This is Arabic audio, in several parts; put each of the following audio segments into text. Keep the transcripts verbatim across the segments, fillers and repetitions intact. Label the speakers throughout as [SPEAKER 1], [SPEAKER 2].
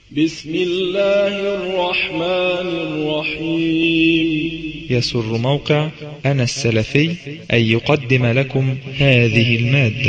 [SPEAKER 1] بسم الله الرحمن الرحيم.
[SPEAKER 2] يسر موقع أنا السلفي أن يقدم لكم هذه المادة.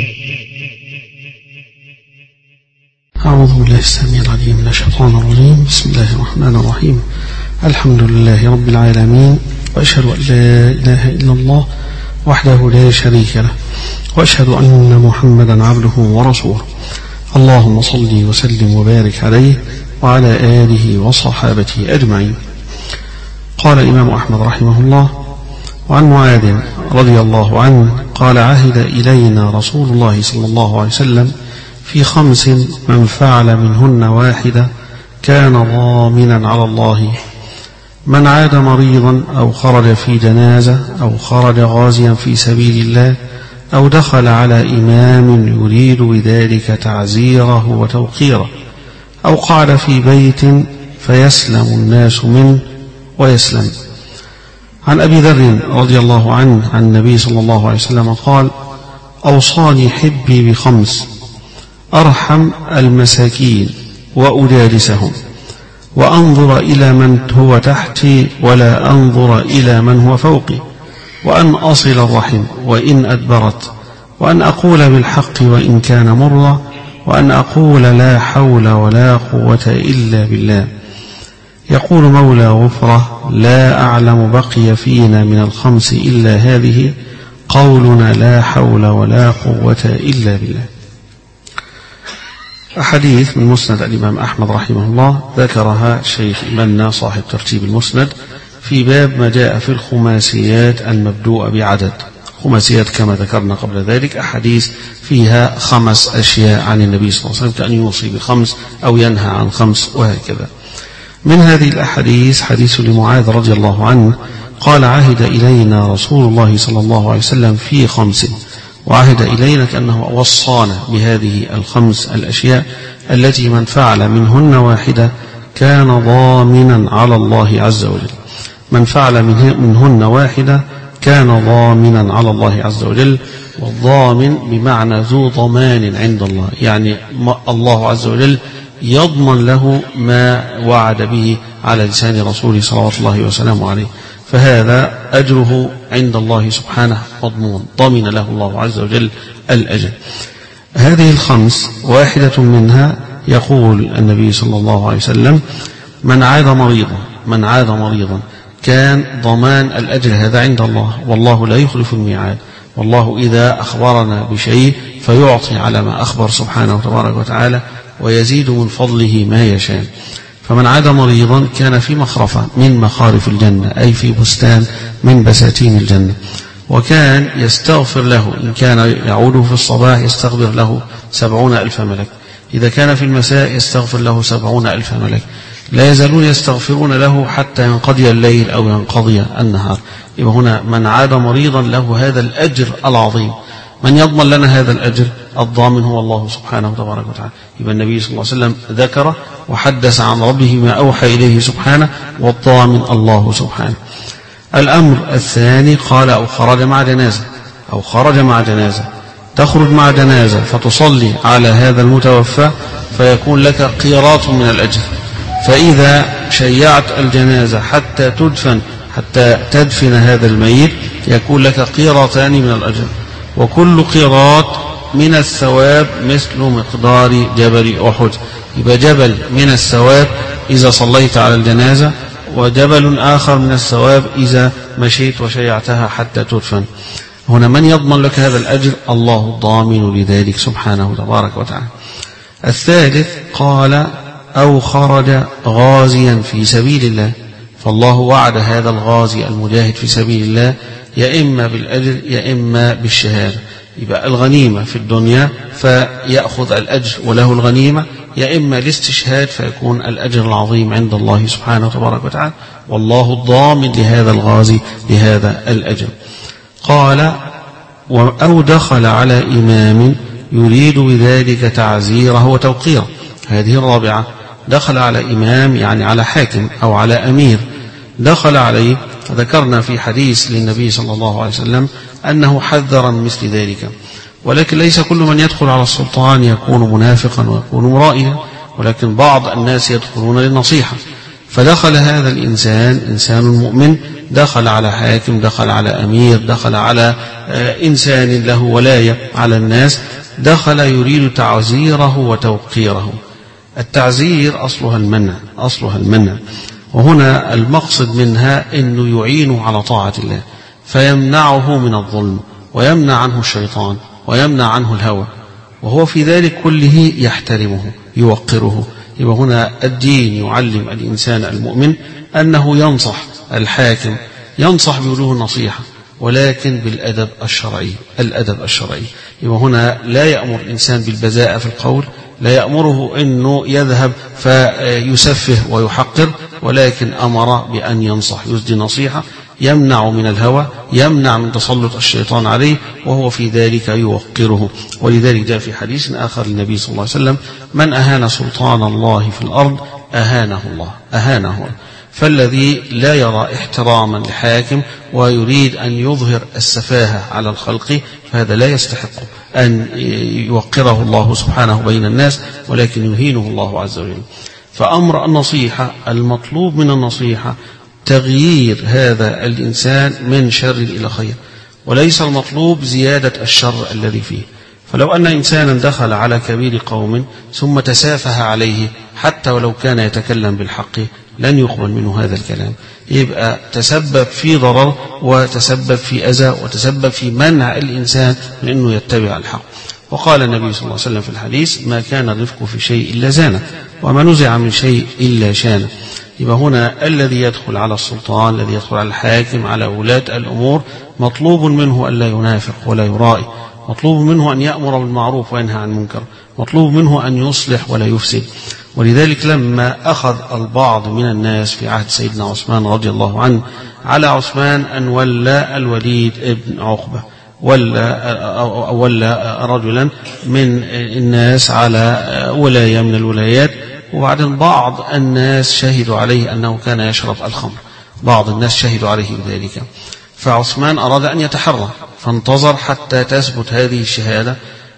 [SPEAKER 3] أعوذ بالله السميع العليم من الشيطان الرجيم. بسم الله الرحمن الرحيم. الحمد لله رب العالمين، وأشهد أن لا إله إلا الله وحده لا شريك له، وأشهد أن محمدا عبده ورسوله. اللهم صل وسلم وبارك عليه وعلى آله وصحابته أجمعين. قال الإمام أحمد رحمه الله: وعن معاذ رضي الله عنه قال: عهد إلينا رسول الله صلى الله عليه وسلم في خمس من فعل منهن واحدة كان ضامنا على الله: من عاد مريضا أو خرج في جنازة أو خرج غازيا في سبيل الله أو دخل على إمام يريد بذلك تعزيره وتوقيره أو قعد في بيت فيسلم الناس منه ويسلم. عن أبي ذر رضي الله عنه عن النبي صلى الله عليه وسلم قال: أوصاني حبي بخمس: أرحم المساكين وأجالسهم، وأنظر إلى من هو تحتي ولا أنظر إلى من هو فوقي، وأن أصل الرحم وإن أدبرت، وأن أقول بالحق وإن كان مرا، وأن أقول لا حول ولا قوة إلا بالله. يقول مولى غفرة: لا أعلم بقي فينا من الخمس إلا هذه، قولنا لا حول ولا قوة إلا بالله. أحاديث من مسند الإمام أحمد رحمه الله ذكرها الشيخ منا صاحب ترتيب المسند في باب ما جاء في الخماسيات المبدوء بعدد. خماسيات كما ذكرنا قبل ذلك أحاديث فيها خمس أشياء عن النبي صلى الله عليه وسلم، كأن يوصي بخمس أو ينهى عن خمس وهكذا. من هذه الأحاديث حديث لمعاذ رضي الله عنه قال: عهد إلينا رسول الله صلى الله عليه وسلم في خمس، وعهد إلينا كأنه وصانا بهذه الخمس الأشياء التي من فعل منهن واحدة كان ضامنا على الله عز وجل. من فعل منهن واحدة كان ضامنا على الله عز وجل، والضامن بمعنى ذو ضمان عند الله، يعني الله عز وجل يضمن له ما وعد به على لسان رسوله صلوات الله وسلامه عليه، فهذا أجره عند الله سبحانه مضمون، ضمن له الله عز وجل الأجر. هذه الخمس واحدة منها يقول النبي صلى الله عليه وسلم: من عاد مريضا من عاد مريضا كان ضمان الأجر هذا عند الله، والله لا يخلف الميعاد، والله إذا أخبرنا بشيء فيعطي على ما أخبر سبحانه تبارك وتعالى، ويزيد من فضله ما يشاء. فمن عاد مريضا كان في مخرفة من مخارف الجنة، أي في بستان من بساتين الجنة، وكان يستغفر له إن كان يعود في الصباح يستغفر له سبعون ألف ملك، إذا كان في المساء يستغفر له سبعون ألف ملك، لا يزالون يستغفرون له حتى ينقضي الليل أو ينقضي النهار. يبقى هنا من عاد مريضا له هذا الأجر العظيم. من يضمن لنا هذا الأجر؟ الضامن هو الله سبحانه وتبارك وتعالى. يبقى النبي صلى الله عليه وسلم ذكر وحدث عن ربه ما أوحى إليه سبحانه، والضامن الله سبحانه. الأمر الثاني قال: أو خرج مع جنازة أو خرج مع جنازة تخرج مع جنازة فتصلي على هذا المتوفى فيكون لك قيراط من الأجر، فإذا شيعت الجنازة حتى تدفن حتى تدفن هذا الميت يكون لك قيراطان من الأجر، وكل قيراط من الثواب مثل مقدار جبل أحد. يبقى جبل من الثواب إذا صليت على الجنازة، وجبل آخر من الثواب إذا مشيت وشيعتها حتى تدفن. هنا من يضمن لك هذا الأجر؟ الله الضامن لذلك سبحانه تبارك وتعالى. الثالث قال: أو خرج غازيا في سبيل الله، فالله وعد هذا الغازي المجاهد في سبيل الله يا إما بالأجر يا إما بالشهادة. يبقى الغنيمة في الدنيا فيأخذ الأجر وله الغنيمة، يا إما الاستشهاد فيكون الأجر العظيم عند الله سبحانه وتبارك وتعالى، والله الضامن لهذا الغازي لهذا الأجر. قال: أو دخل على إمام يريد بذلك تعزيره وتوقيره. هذه الرابعة، دخل على إمام يعني على حاكم أو على أمير، دخل عليه. ذكرنا في حديث للنبي صلى الله عليه وسلم أنه حذر من مثل ذلك، ولكن ليس كل من يدخل على السلطان يكون منافقا ويكون مرائيا، ولكن بعض الناس يدخلون للنصيحة. فدخل هذا الإنسان إنسان مؤمن، دخل على حاكم، دخل على أمير، دخل على إنسان له ولاية على الناس، دخل يريد تعزيره وتوقيره. التعزير أصلها المنع، أصلها المنع، وهنا المقصد منها أنه يعينه على طاعة الله، فيمنعه من الظلم، ويمنع عنه الشيطان، ويمنع عنه الهوى، وهو في ذلك كله يحترمه يوقره. يبقى هنا الدين يعلم الإنسان المؤمن أنه ينصح الحاكم، ينصح بوجوه النصيحة، ولكن بالأدب الشرعي، الأدب الشرعي. يبقى هنا لا يأمر الإنسان بالبذاءة في القول، لا يأمره أنه يذهب فيسفه ويحقر، ولكن أمر بأن ينصح، يسدي نصيحة، يمنع من الهوى، يمنع من تسلط الشيطان عليه، وهو في ذلك يوقره. ولذلك جاء في حديث آخر للنبي صلى الله عليه وسلم: من أهان سلطان الله في الأرض أهانه الله، أهانه الله. فالذي لا يرى احتراما لحاكم ويريد أن يظهر السفاهة على الخلق، فهذا لا يستحق أن يوقره الله سبحانه بين الناس، ولكن يهينه الله عز وجل. فأمر النصيحة، المطلوب من النصيحة تغيير هذا الإنسان من شر إلى خير، وليس المطلوب زيادة الشر الذي فيه. فلو أن إنسانا دخل على كبير قوم ثم تسافه عليه حتى ولو كان يتكلم بالحق، لن يقبل منه هذا الكلام، يبقى تسبب في ضرر، وتسبب في أذى، وتسبب في منع الإنسان من أنه يتبع الحق. وقال النبي صلى الله عليه وسلم في الحديث: ما كان الرفق في شيء إلا زانه، وما نزع من شيء إلا شانه. يبقى هنا الذي يدخل على السلطان، الذي يدخل على الحاكم، على ولاة الأمور، مطلوب منه ألا ينافق ولا يرائي، مطلوب منه أن يأمر بالمعروف وينهى عن المنكر، مطلوب منه أن يصلح ولا يفسد. ولذلك لما أخذ البعض من الناس في عهد سيدنا عثمان رضي الله عنه على عثمان أن ولى الوليد ابن عقبة، ولا ولا رجلا من الناس على ولاية من الولايات، وبعدين بعض الناس شهدوا عليه أنه كان يشرب الخمر، بعض الناس شهدوا عليه بذلك. فعثمان أراد أن يتحرى، فانتظر حتى تثبت هذه الشهادة،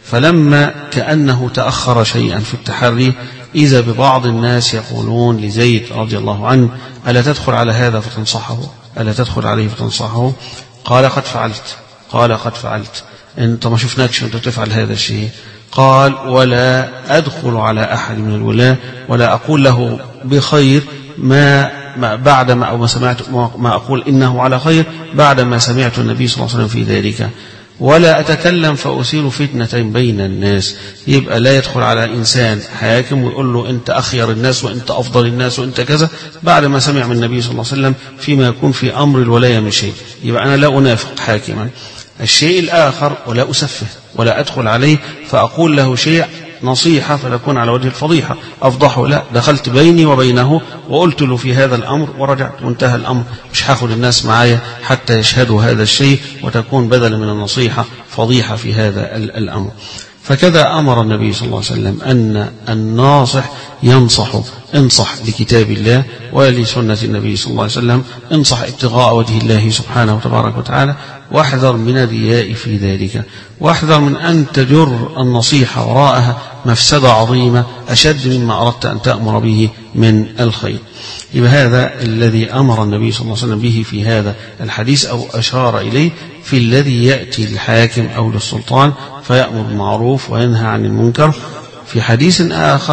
[SPEAKER 3] فلما كأنه تأخر شيئا في التحري، إذا ببعض الناس يقولون لزيد رضي الله عنه: ألا تدخل على هذا فتنصحه، ألا تدخل عليه فتنصحه؟ قال: قد فعلت. قال: قد فعلت، أنت ما شفناكش أنت تفعل هذا الشيء. قال: ولا أدخل على أحد من الولاة ولا أقول له بخير ما بعد ما أو ما سمعت ما أقول إنه على خير بعد ما سمعت النبي صلى الله عليه وسلم في ذلك، ولا أتكلم فأثير فتنة بين الناس. يبقى لا يدخل على إنسان حاكم ويقول له أنت أخير الناس وأنت أفضل الناس وأنت كذا بعد ما سمع من النبي صلى الله عليه وسلم فيما يكون في أمر الولاية من شيء. يبقى أنا لا أنافق حاكما. الشيء الآخر: ولا أسفه ولا أدخل عليه فأقول له شيء نصيحة فتكون على وجه الفضيحة أفضحه، لا، دخلت بيني وبينه وقلت له في هذا الأمر ورجعت وانتهى الأمر، مش هاخد الناس معايا حتى يشهدوا هذا الشيء وتكون بدلا من النصيحة فضيحة في هذا الأمر. فكذا أمر النبي صلى الله عليه وسلم أن الناصح ينصح: انصح لكتاب الله ولسنة النبي صلى الله عليه وسلم، انصح ابتغاء وجه الله سبحانه وتبارك وتعالى، واحذر من الرياء في ذلك، واحذر من أن تجر النصيحة وراءها مفسدة عظيمة أشد مما أردت أن تأمر به من الخير. يبقى هذا الذي أمر النبي صلى الله عليه وسلم به في هذا الحديث أو أشار إليه في الذي يأتي للحاكم أو للسلطان فيأمر بالمعروف وينهى عن المنكر. في حديث آخر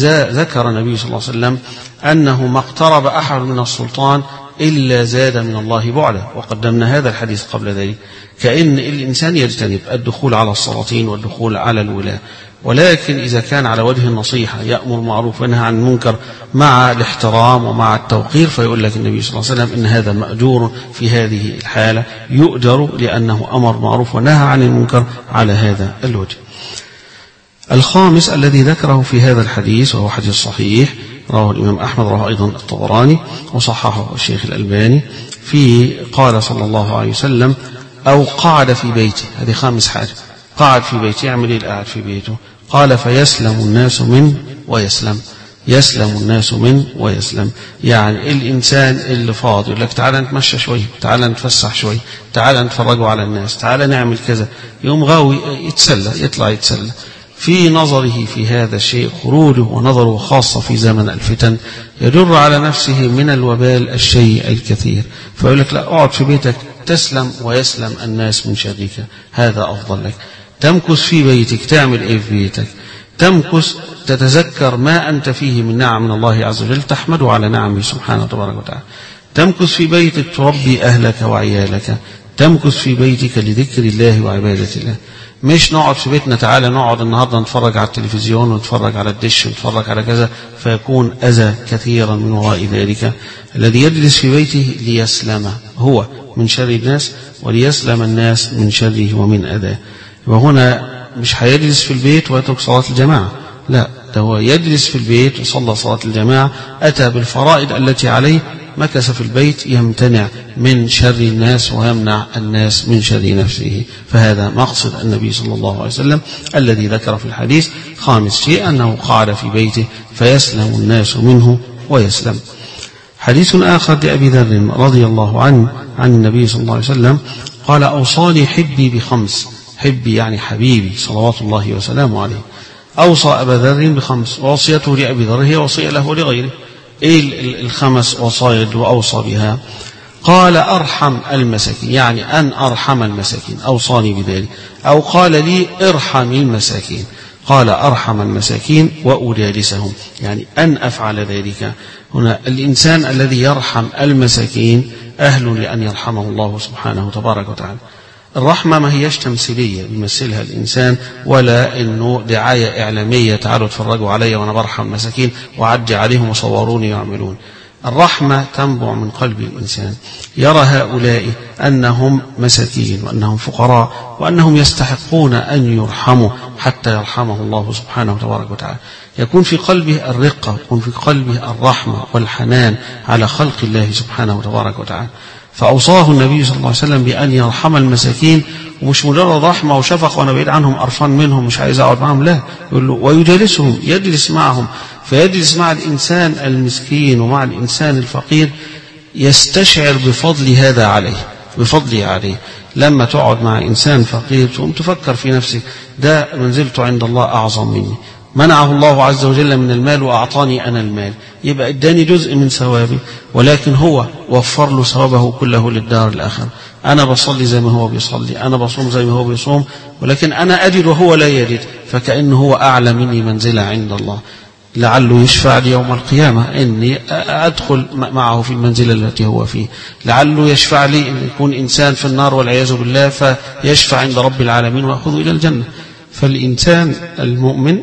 [SPEAKER 3] ذكر النبي صلى الله عليه وسلم أنه ما اقترب أحد من السلطان إلا زاد من الله بعدا، وقدمنا هذا الحديث قبل ذلك، كأن الإنسان يجتنب الدخول على السلاطين والدخول على الولاة، ولكن إذا كان على وجه النصيحة يأمر معروف وينهى عن المنكر مع الاحترام ومع التوقير، فيقول لك النبي صلى الله عليه وسلم إن هذا مأجور في هذه الحالة، يؤجر لأنه أمر معروف ونهى عن المنكر على هذا الوجه. الخامس الذي ذكره في هذا الحديث وهو حديث صحيح رواه الإمام أحمد، رواه أيضا الطبراني وصححه الشيخ الألباني، في قال صلى الله عليه وسلم: أو قعد في بيته. هذه خامس حاجة، قعد في بيته، يعمل إيه قاعد في بيته؟ قال: فيسلم الناس منه ويسلم، يسلم الناس منه ويسلم. يعني الإنسان اللي فاضي يقول لك تعالى نتمشى شوي، تعالى نتفسح شوي، تعالى نتفرجوا على الناس، تعالى نعمل كذا، يوم غاوي يتسلى، يطلع يتسلى. في نظره في هذا الشيء خروجه ونظره خاصة في زمن الفتن يجر على نفسه من الوبال الشيء الكثير، فيقول لك لا، اقعد في بيتك تسلم ويسلم الناس من شرك، هذا أفضل لك. تمكث في بيتك، تعمل إيه في بيتك؟ تمكث تتذكر ما أنت فيه من نعم من الله عز وجل، تحمده على نعمه سبحانه وتبارك وتعالى. تمكث في بيتك تربي أهلك وعيالك، تمكث في بيتك لذكر الله وعبادة الله. مش نقعد في بيتنا تعالى نقعد النهارده نتفرج على التلفزيون ونتفرج على الدش ونتفرج على كذا، فيكون أذى كثيرا من وراء ذلك. الذي يجلس في بيته ليسلم هو من شر الناس وليسلم الناس من شره ومن أذاه. وهنا مش هيجلس في البيت ويترك صلاة الجماعة، لا، ده هو يجلس في البيت وصلى صلاة الجماعة، أتى بالفرائض التي عليه، مكث في البيت يمتنع من شر الناس ويمنع الناس من شر نفسه. فهذا مقصد النبي صلى الله عليه وسلم الذي ذكر في الحديث. خامس شيء أنه قعد في بيته فيسلم الناس منه ويسلم. حديث آخر لأبي ذر رضي الله عنه عن النبي صلى الله عليه وسلم قال: أوصاني حبي بخمس. حبي يعني حبيبي صلوات الله وسلامه عليه. أوصى أبا ذر بخمس، ووصيته لأبي ذر هي وصية له ولغيره. إيه الخمس وصايا وأوصى بها؟ قال: أرحم المساكين، يعني أن أرحم المساكين، أوصاني بذلك. أو قال لي: ارحم المساكين. قال: أرحم المساكين وأجالسهم، يعني أن أفعل ذلك. هنا الإنسان الذي يرحم المساكين أهل لأن يرحمه الله سبحانه وتبارك وتعالى. الرحمة ما هيش تمثيلية بيمثلها الإنسان، ولا إنه دعاية إعلامية تعالوا اتفرجوا علي وأنا برحم مساكين وعدي عليهم وصوروني يعملون. الرحمة تنبع من قلب الإنسان، يرى هؤلاء أنهم مساكين وأنهم فقراء وأنهم يستحقون أن يرحموا حتى يرحمه الله سبحانه وتبارك وتعالى. يكون في قلبه الرقة، يكون في قلبه الرحمة والحنان على خلق الله سبحانه وتبارك وتعالى. فأوصاه النبي صلى الله عليه وسلم بأن يرحم المساكين، ومش مجرد رحمة وشفق وأنا بعيد عنهم قرفان منهم مش عايز أقعد معهم، لا، يقول له ويجالسهم، يجلس معهم. فيجلس مع الإنسان المسكين ومع الإنسان الفقير يستشعر بفضل هذا عليه، بفضله عليه. لما تقعد مع إنسان فقير تقوم تفكر في نفسك، ده منزلته عند الله أعظم مني، منعه الله عز وجل من المال وأعطاني أنا المال، يبقى اداني جزء من ثوابي، ولكن هو وفر له ثوابه كله للدار الآخرة. أنا بصلي زي ما هو بيصلي، أنا بصوم زي ما هو بيصوم، ولكن أنا أجد وهو لا يجد، فكأنه هو أعلى مني منزلة عند الله. لعله يشفع لي يوم القيامة إني أدخل معه في المنزلة التي هو فيه، لعله يشفع لي إن يكون إنسان في النار والعياذ بالله فيشفع عند رب العالمين ويأخذه إلى الجنة. فالإنسان المؤمن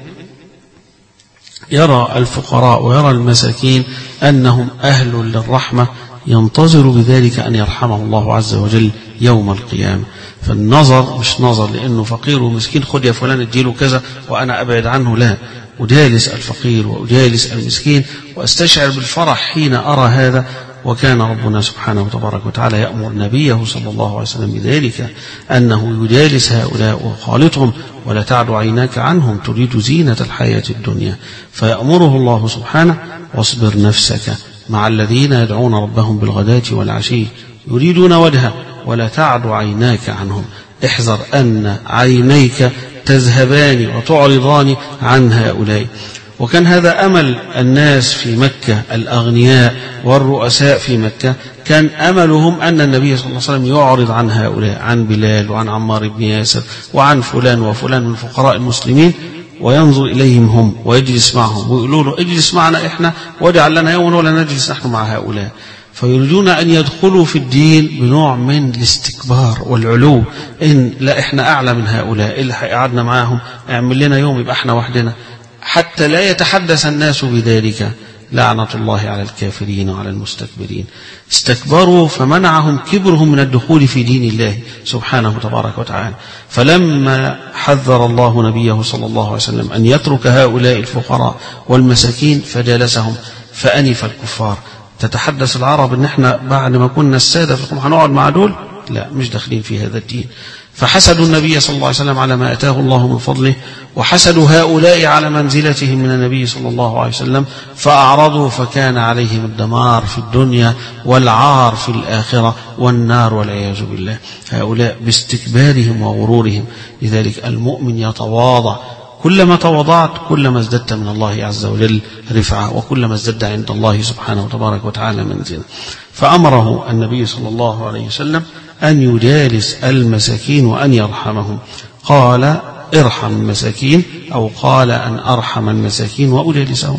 [SPEAKER 3] يرى الفقراء ويرى المساكين أنهم أهل للرحمة، ينتظر بذلك أن يرحمه الله عز وجل يوم القيامة. فالنظر مش نظر لأنه فقير ومسكين، خد يا فلان اديله كذا وأنا أبعد عنه، لا، أجالس الفقير وأجالس المسكين وأستشعر بالفرح حين أرى هذا. وكان ربنا سبحانه وتبارك وتعالى يأمر نبيه صلى الله عليه وسلم بذلك، أنه يجالس هؤلاء وخالطهم ولا تعد عيناك عنهم تريد زينة الحياة الدنيا. فيأمره الله سبحانه: واصبر نفسك مع الذين يدعون ربهم بالغداة والعشي يريدون وجهه ولا تعد عيناك عنهم. احذر أن عينيك تذهبان وتعرضان عن هؤلاء. وكان هذا أمل الناس في مكة، الأغنياء والرؤساء في مكة، كان أملهم أن النبي صلى الله عليه وسلم يعرض عن هؤلاء، عن بلال وعن عمار بن ياسر وعن فلان وفلان من فقراء المسلمين، وينظر إليهم هم ويجلس معهم ويقولوا له اجلس معنا إحنا واجعل لنا يوما ولا نجلس نحن مع هؤلاء. فيريدون أن يدخلوا في الدين بنوع من الاستكبار والعلو، إن لا إحنا أعلى من هؤلاء، اللي هيقعدنا معهم اعمل لنا يوم يبقى إحنا وحدنا، حتى لا يتحدث الناس بذلك. لعنة الله على الكافرين وعلى المستكبرين. استكبروا فمنعهم كبرهم من الدخول في دين الله سبحانه وتبارك وتعالى. فلما حذر الله نبيه صلى الله عليه وسلم أن يترك هؤلاء الفقراء والمساكين فجالسهم فأنف الكفار. تتحدث العرب ان احنا بعد ما كنا السادة فقم هنقعد مع دول، لا، مش داخلين في هذا الدين. فحسدوا النبي صلى الله عليه وسلم على ما أتاه الله من فضله، وحسدوا هؤلاء على منزلتهم من النبي صلى الله عليه وسلم، فأعرضوا فكان عليهم الدمار في الدنيا والعار في الآخرة والنار والعياذ بالله. هؤلاء باستكبارهم وغرورهم. لذلك المؤمن يتواضع كلما تواضعت كلما ازددت من الله عز وجل رفعة، وكلما ازددت عند الله سبحانه وتبارك وتعالى منزلا. فأمره النبي صلى الله عليه وسلم أن يجالس المساكين وأن يرحمهم. قال ارحم المساكين، أو قال أن أرحم المساكين وأجالسهم،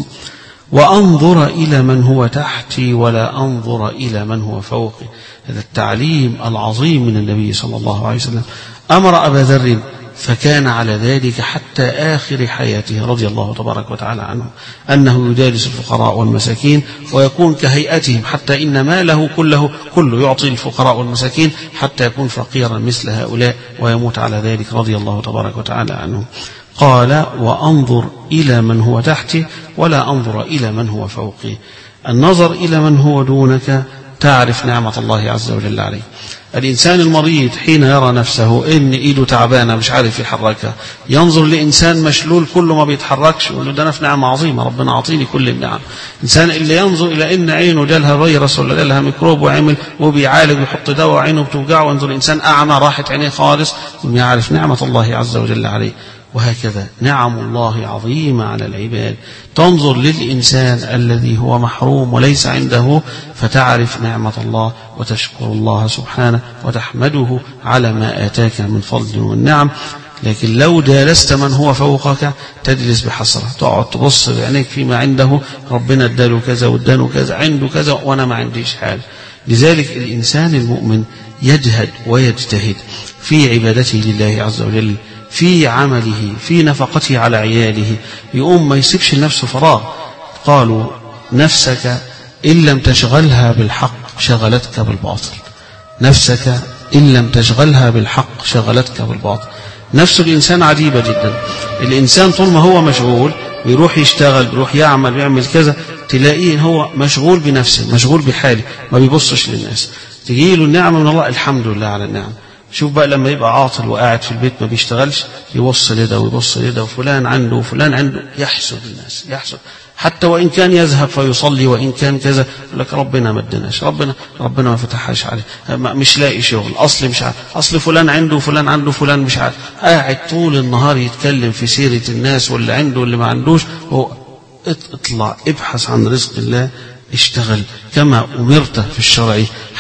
[SPEAKER 3] وأنظر إلى من هو تحتي ولا أنظر إلى من هو فوقي. هذا التعليم العظيم من النبي صلى الله عليه وسلم. أمر أبا ذر فكان على ذلك حتى آخر حياته رضي الله تبارك وتعالى عنه، أنه يجالس الفقراء والمساكين ويكون كهيئتهم، حتى إن ماله كله كله يعطي الفقراء والمساكين حتى يكون فقيرا مثل هؤلاء ويموت على ذلك رضي الله تبارك وتعالى عنه. قال وأنظر إلى من هو تحتي ولا أنظر إلى من هو فوقي. النظر إلى من هو دونك تعرف نعمة الله عز وجل عليه. الإنسان المريض حين يرى نفسه إن إيده تعبانة مش عارف يحركها، ينظر لإنسان مشلول كله ما بيتحركش يقول له ده أنا في نعمة عظيمة، ربنا أعطيني كل النعم. إنسان اللي ينظر إلى إن عينه جالها فيروس ولا جالها ميكروب وعمل وبيعالج ويحط دواء عينه بتوجعه، وينظر إنسان أعمى راحت عينيه خالص ويعرف نعمة الله عز وجل عليه. وهكذا نعم الله عظيمة على العباد. تنظر للإنسان الذي هو محروم وليس عنده فتعرف نعمة الله وتشكر الله سبحانه وتحمده على ما آتاك من فضل والنعم. لكن لو جالست من هو فوقك تجلس بحسرة، تقعد تبص بعينيك فيما عنده، ربنا اداله كذا واداله كذا، عنده كذا وأنا ما عنديش حاجة. لذلك الإنسان المؤمن يجهد ويجتهد في عبادته لله عز وجل، في عمله، في نفقته على عياله، يقوم ما يسيبش لنفسه فراغ. قالوا نفسك إن لم تشغلها بالحق شغلتك بالباطل، نفسك إن لم تشغلها بالحق شغلتك بالباطل. نفس الإنسان عجيبة جدا. الإنسان طول ما هو مشغول بيروح يشتغل، بيروح يعمل، بيعمل كذا، تلاقيه هو مشغول بنفسه، مشغول بحاله، ما بيبصش للناس. تجي له النعمة من الله، الحمد لله على النعمة. شوف بقى لما يبقى عاطل وقاعد في البيت ما بيشتغلش، يبص لده ويبص لده، وفلان عنده وفلان عنده، يحسد الناس، يحسد حتى وإن كان يذهب فيصلي وإن كان كذا، يقول لك ربنا ما ادناش، ربنا ربنا ما فتحهاش عليه، مش لاقي شغل، أصل مش عارف، أصل فلان عنده وفلان عنده فلان مش عارف، قاعد طول النهار يتكلم في سيرة الناس واللي عنده واللي ما عندوش. هو اطلع ابحث عن رزق الله، اشتغل كما أمرت في الشرع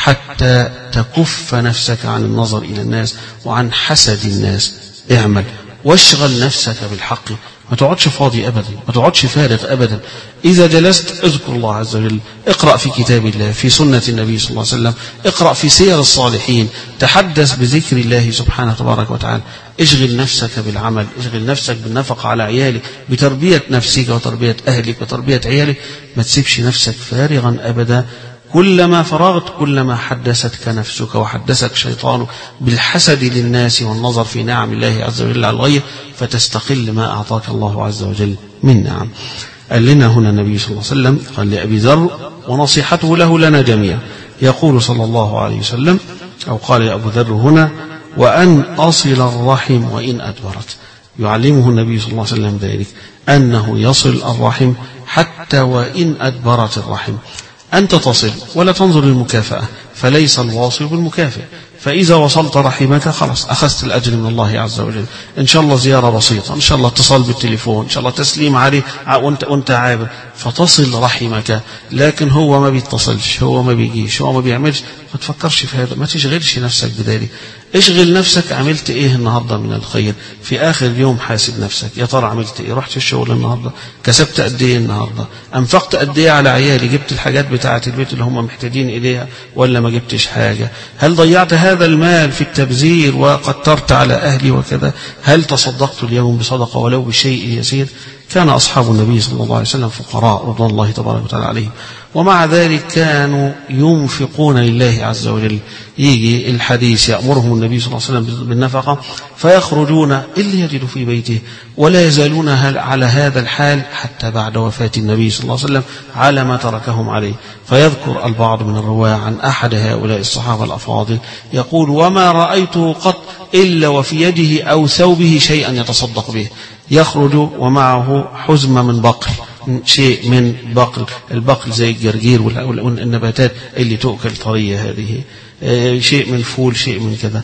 [SPEAKER 3] حتى تكف نفسك عن النظر إلى الناس وعن حسد الناس. اعمل واشغل نفسك بالحق، ما تقعدش فاضي أبدا، ما تقعدش فارغ أبدا. إذا جلست اذكر الله عز وجل، اقرأ في كتاب الله، في سنة النبي صلى الله عليه وسلم، اقرأ في سير الصالحين، تحدث بذكر الله سبحانه تبارك وتعالى. اشغل نفسك بالعمل، اشغل نفسك بالنفقة على عيالك، بتربية نفسك وتربية أهلك وتربية عيالك. ما تسيبش نفسك فارغا أبدا. كلما فرغت كلما حدثتك نفسك وحدثك شيطانك بالحسد للناس والنظر في نعم الله عز وجل على الغير، فتستقل ما أعطاك الله عز وجل من نعم. قال لنا هنا النبي صلى الله عليه وسلم، قال لأبي ذر ونصيحته له لنا جميعا، يقول صلى الله عليه وسلم، أو قال يا أبو ذر هنا: وأن أصل الرحم وإن أدبرت. يعلمه النبي صلى الله عليه وسلم ذلك، أنه يصل الرحم حتى وإن أدبرت الرحم. أنت تصل ولا تنظر للمكافأة، فليس الواصل بالمكافئ. فإذا وصلت رحمك خلاص أخذت الأجر من الله عز وجل. إن شاء الله زيارة بسيطة، إن شاء الله اتصال بالتليفون، إن شاء الله تسليم عليه وانت, وانت عابر، فتصل رحمك. لكن هو ما بيتصلش، هو ما بيجيش، هو ما بيعملش، ما تفكرش في هذا، ما تشغلش نفسك بذلك. اشغل نفسك عملت ايه النهارده من الخير. في اخر اليوم حاسب نفسك، يا ترى عملت ايه؟ رحت الشغل النهارده، كسبت قد ايه النهارده، انفقت قد ايه على عيالي، جبت الحاجات بتاعه البيت اللي هم محتاجين اليها ولا ما جبتش حاجه، هل ضيعت هذا المال في التبذير وقدرت على اهلي وكذا، هل تصدقت اليوم بصدقه ولو بشيء يسير. كان اصحاب النبي صلى الله عليه وسلم فقراء رضوان الله تبارك وتعالى عليهم، ومع ذلك كانوا ينفقون لله عز وجل. يجي الحديث يأمرهم النبي صلى الله عليه وسلم بالنفقة فيخرجون اللي يجد في بيته، ولا يزالون على هذا الحال حتى بعد وفاة النبي صلى الله عليه وسلم على ما تركهم عليه. فيذكر البعض من الرواة عن أحد هؤلاء الصحابة الأفاضل يقول: وما رأيته قط إلا وفي يده أو ثوبه شيئا يتصدق به. يخرج ومعه حزمة من بقل، شيء من بقل، البقل زي الجرجير والنباتات اللي تؤكل طرية هذه، شيء من فول، شيء من كذا.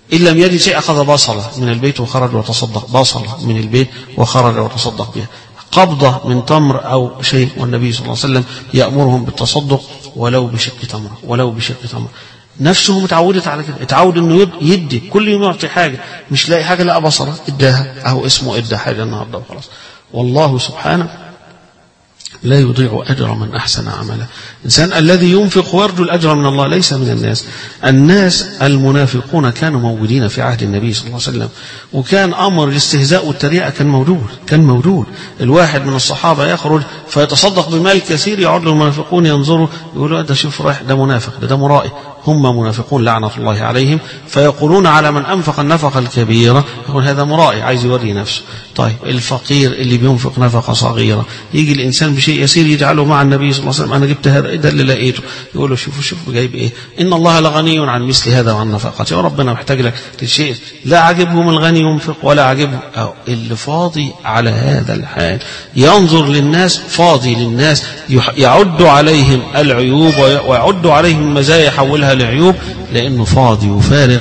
[SPEAKER 3] إن لم يجد شيء أخذ بصلة من البيت وخرج وتصدق، بصلة من البيت وخرج وتصدق بها، قبضة من تمر أو شيء، والنبي صلى الله عليه وسلم يأمرهم بالتصدق ولو بشق تمرة، ولو بشق تمرة. نفسه متعودت على كده، اتعود انه يدي كل يوم يعطي حاجة، مش لاقي حاجة لا بصرة اداها، أو اسمه ادى حاجة النهارده وخلاص. والله سبحانه لا يضيع أجر من أحسن عملا. الإنسان الذي ينفق ويرجو الأجر من الله ليس من الناس. الناس المنافقون كانوا موجودين في عهد النبي صلى الله عليه وسلم، وكان أمر الاستهزاء والتريقة كان موجود، كان موجود. الواحد من الصحابة يخرج فيتصدق بمال كثير، يعود له المنافقون ينظروا يقولوا ده شوف رايح، ده منافق، ده, ده مرائي. هم منافقون لعنة الله عليهم، فيقولون على من أنفق النفقة الكبيرة يقول هذا مرائي، عايز يوري نفسه. طيب الفقير اللي بينفق نفقة صغيرة، يجي الإنسان بشيء يسير يجعله مع النبي صلى الله عليه وسلم، أنا جبت هذا، ده اللي لقيته، يقول له شوفوا شوفوا جايب إيه، إن الله لغني عن مثل هذا وعن نفقته، يا ربنا محتاج لك للشيء. لا عجبهم الغني ينفق ولا عجبهم أو اللي فاضي على هذا الحال، ينظر للناس، فاضي للناس، يعد عليهم العيوب ويعد عليهم المزايا يحولها لعيوب لأنه فاضي وفارغ.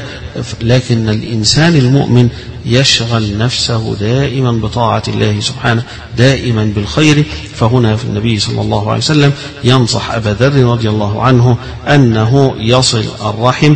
[SPEAKER 3] لكن الإنسان المؤمن يشغل نفسه دائما بطاعة الله سبحانه، دائما بالخير. فهنا في النبي صلى الله عليه وسلم ينصح أبا ذر رضي الله عنه أنه يصل الرحم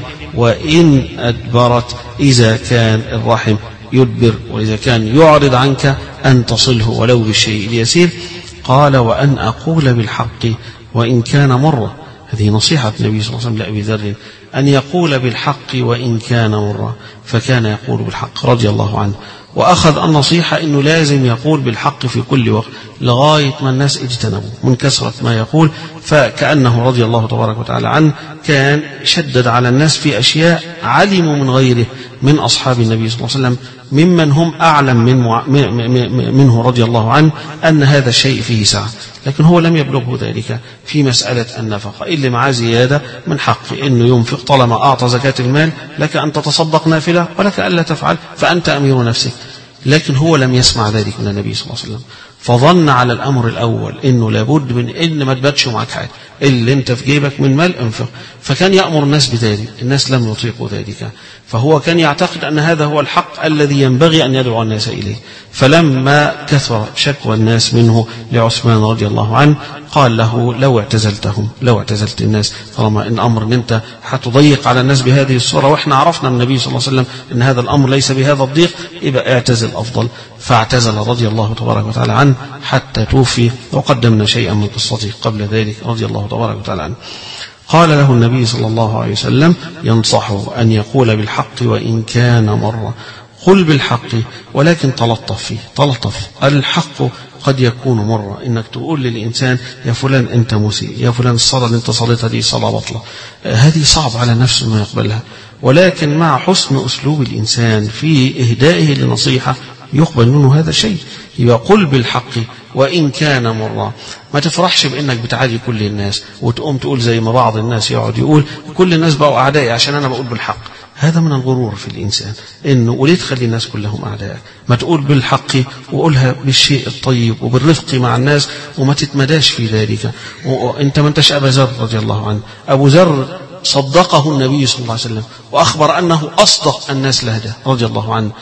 [SPEAKER 3] وإن أدبرت، إذا كان الرحم يدبر وإذا كان يعرض عنك أن تصله ولو بالشيء اليسير. قال وأن أقول بالحق وإن كان مرة. هذه نصيحة النبي صلى الله عليه وسلم لأبي ذر، أن يقول بالحق وإن كان مرة، فكان يقول بالحق رضي الله عنه. وأخذ النصيحة أنه لازم يقول بالحق في كل وقت لغاية ما الناس اجتنبوا من كثرة ما يقول. فكأنه رضي الله تبارك وتعالى عنه كان شدد على الناس في أشياء علموا من غيره من أصحاب النبي صلى الله عليه وسلم ممن هم أعلم من مع... منه رضي الله عنه أن هذا الشيء فيه سعة، لكن هو لم يبلغه ذلك في مسألة النفقة. اللي معاه زيادة من حق أنه ينفق، طالما أعطى زكاة المال لك أن تتصدق نافلة ولك ألا تفعل، فأنت أمير نفسك. لكن هو لم يسمع ذلك من النبي صلى الله عليه وسلم، فظن على الأمر الأول أنه لابد من إن ما تباتش معك حاجة، اللي انت في جيبك من مال انفق. فكان يأمر الناس بذلك، الناس لم يطيقوا ذلك، فهو كان يعتقد أن هذا هو الحق الذي ينبغي أن يدعو الناس إليه. فلما كثر شكوى الناس منه لعثمان رضي الله عنه قال له لو اعتزلتهم، لو اعتزلت الناس، طالما ان امر ان انت هتضيق على الناس بهذه الصوره، واحنا عرفنا من النبي صلى الله عليه وسلم ان هذا الامر ليس بهذا الضيق، يبقى اعتزل افضل. فاعتزل رضي الله تبارك وتعالى عنه حتى توفي، وقدمنا شيئا من قصته قبل ذلك رضي الله تبارك وتعالى عنه. قال له النبي صلى الله عليه وسلم ينصحه أن يقول بالحق وإن كان مرة، قل بالحق ولكن تلطف فيه، تلطف. الحق قد يكون مرة، إنك تقول للإنسان يا فلان أنت مسيء، يا فلان الصلاة اللي أنت صليتها دي صلاة بطلة، هذه صعب على نفسه أنه يقبلها، ولكن مع حسن أسلوب الإنسان في إهدائه لنصيحة يقبل منه هذا الشيء. يبقى قل بالحق وإن كان مرة. ما تفرحش بأنك بتعادي كل الناس وتقوم تقول زي ما بعض الناس يقعد يقول كل الناس بقوا أعدائي عشان أنا بقول بالحق. هذا من الغرور في الإنسان، إنه وليه تخلي الناس كلهم أعدائك؟ ما تقول بالحق وقولها بالشيء الطيب وبالرفق مع الناس، وما تتمداش في ذلك. وأنت ما انتش أبا ذر رضي الله عنه، أبو ذر صدقه النبي صلى الله عليه وسلم وأخبر أنه أصدق الناس لهجة رضي الله عنه.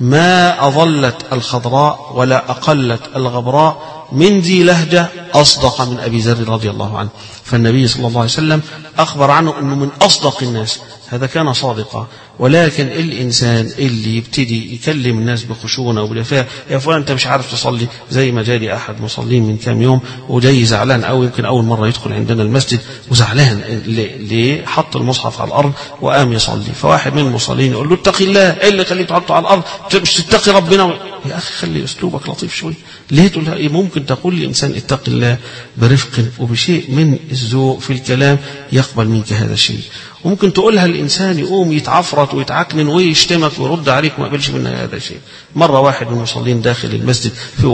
[SPEAKER 3] ما أظلت الخضراء ولا أقلت الغبراء من ذي لهجة أصدق من أبي ذر رضي الله عنه. فالنبي صلى الله عليه وسلم أخبر عنه أنه من أصدق الناس، هذا كان صادقا. ولكن الإنسان اللي يبتدي يكلم الناس بخشونة وبالوفاء، يا فلان أنت مش عارف تصلي، زي ما جالي أحد مصلين من كام يوم وجاي زعلان، أو يمكن أول مرة يدخل عندنا المسجد وزعلان ليه حط المصحف على الأرض وقام يصلي. فواحد من المصلين يقول له اتقي الله، إيه اللي خليك تحطه على الأرض؟ مش تتقي ربنا؟ يا أخي خلي أسلوبك لطيف شوي، ليه تقول إيه؟ ممكن تقول لإنسان اتقي الله برفق وبشيء من الذوق في الكلام يقبل منك هذا الشيء. وممكن تقولها الإنسان يقوم يتعفرت ويتعكنن ويشتمك ويرد عليك وما يقبلش منها هذا الشيء. مرة واحد من المصلين داخل المسجد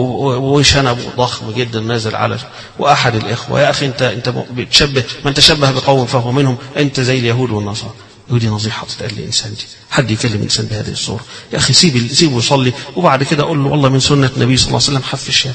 [SPEAKER 3] وشنب ضخم جدا نازل على وأحد الإخوة، يا أخي أنت أنت بتشبه من تشبه بقوم فهو منهم، أنت زي اليهود والنصارى. ودي نصيحة تتقال للإنسان دي. حد يكلم الإنسان بهذه الصورة، يا أخي سيب سيبه يصلي وبعد كده أقول له والله من سنة النبي صلى الله عليه وسلم حف الشارع.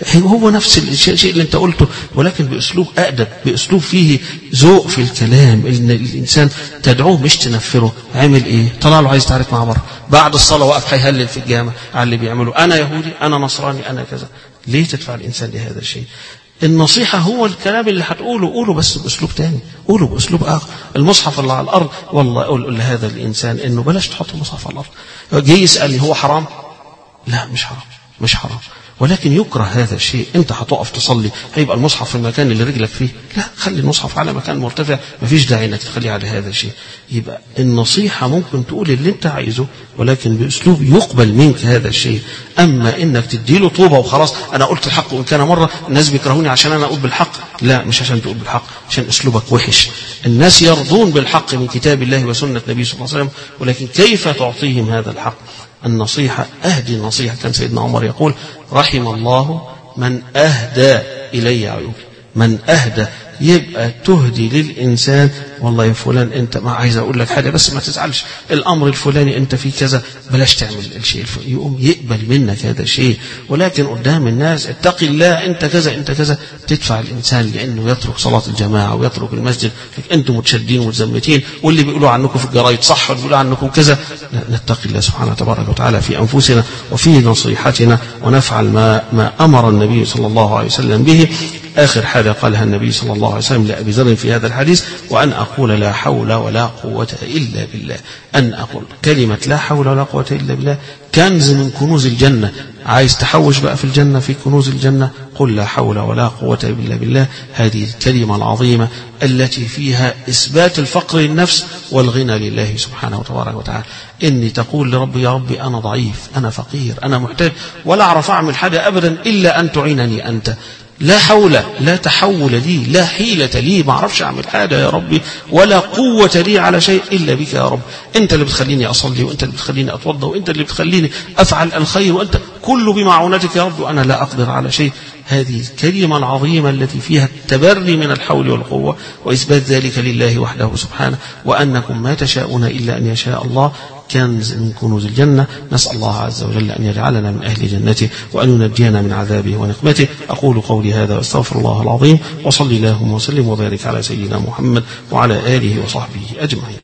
[SPEAKER 3] هو نفس الشيء اللي أنت قلته ولكن بأسلوب أدب، بأسلوب فيه ذوق في الكلام، إن الإنسان تدعوه مش تنفره. عمل إيه؟ طلع له عايز تعرف معاه بره بعد الصلاة واقف هيهلل في الجامع على اللي بيعمله، أنا يهودي أنا نصراني أنا كذا. ليه تدفع الإنسان لهذا الشيء؟ النصيحة هو الكلام اللي هتقوله قوله بس بأسلوب تاني، قوله بأسلوب آخر. المصحف اللي على الأرض والله أقول لهذا الإنسان إنه بلاش تحط المصحف على الأرض. جاي يسألني هو حرام؟ لا مش حرام، مش حرام، ولكن يكره هذا الشيء. انت هتقف تصلي هيبقى المصحف في المكان اللي رجلك فيه؟ لا، خلي المصحف على مكان مرتفع، مفيش داعي انك تخليه على هذا الشيء. يبقى النصيحة ممكن تقول اللي انت عايزه ولكن باسلوب يقبل منك هذا الشيء. اما انك تديله طوبة وخلاص انا قلت الحق وان كان مرة الناس بيكرهوني عشان انا اقول بالحق، لا مش عشان تقول بالحق، عشان اسلوبك وحش. الناس يرضون بالحق من كتاب الله وسنة النبي صلى الله عليه وسلم، ولكن كيف تعطيهم هذا الحق؟ النصيحة أهدي النصيحة. كان سيدنا عمر يقول رحم الله من أهدى إلي عيوبي. من أهدى يبقى تهدي للإنسان والله يا فلان أنت ما عايز أقول لك حاجة بس ما تزعلش، الأمر الفلاني أنت فيه كذا بلاش تعمل الشيء الفلاني، يقوم يقبل منك هذا الشيء. ولكن قدام الناس اتقي الله أنت كذا أنت كذا، تدفع الإنسان لأنه يترك صلاة الجماعة ويترك المسجد. أنتم متشدين ومتزمتين واللي بيقولوا عنكم في الجرايد صح واللي بيقولوا عنكم كذا. نتقي الله سبحانه تبارك وتعالى في أنفسنا وفي نصيحتنا ونفعل ما, ما أمر النبي صلى الله عليه وسلم به. آخر حاجة قالها النبي صلى الله عليه وسلم لأبي ذر في هذا الحديث وأن أقول لا حول ولا قوة إلا بالله. أن أقول كلمة لا حول ولا قوة إلا بالله كنز من كنوز الجنة. عايز تحوش بقى في الجنة في كنوز الجنة قل لا حول ولا قوة إلا بالله. هذه الكلمة العظيمة التي فيها إثبات الفقر للنفس والغنى لله سبحانه وتبارك وتعالى. إني تقول لربي يا ربي أنا ضعيف أنا فقير أنا محتاج ولا أعرف أعمل حاجة أبدا إلا أن تعينني أنت. لا حول لا تحول لي لا حيلة لي ما أعرفش أعمل حاجة يا ربي ولا قوة لي على شيء إلا بك يا رب. أنت اللي بتخليني أصلي وأنت اللي بتخليني أتوضأ وأنت اللي بتخليني أفعل الخير وأنت كله بمعونتك يا رب وأنا لا أقدر على شيء. هذه الكلمة العظيمة التي فيها التبري من الحول والقوة وإثبات ذلك لله وحده سبحانه وأنكم ما تشاءون إلا أن يشاء الله كنز من كنوز الجنة. نسأل الله عز وجل أن يجعلنا من أهل جنته وأن ينجينا من عذابه ونقمته. أقول قولي هذا واستغفر الله العظيم وصلي اللهم وسلم وبارك على سيدنا محمد وعلى آله وصحبه أجمعين.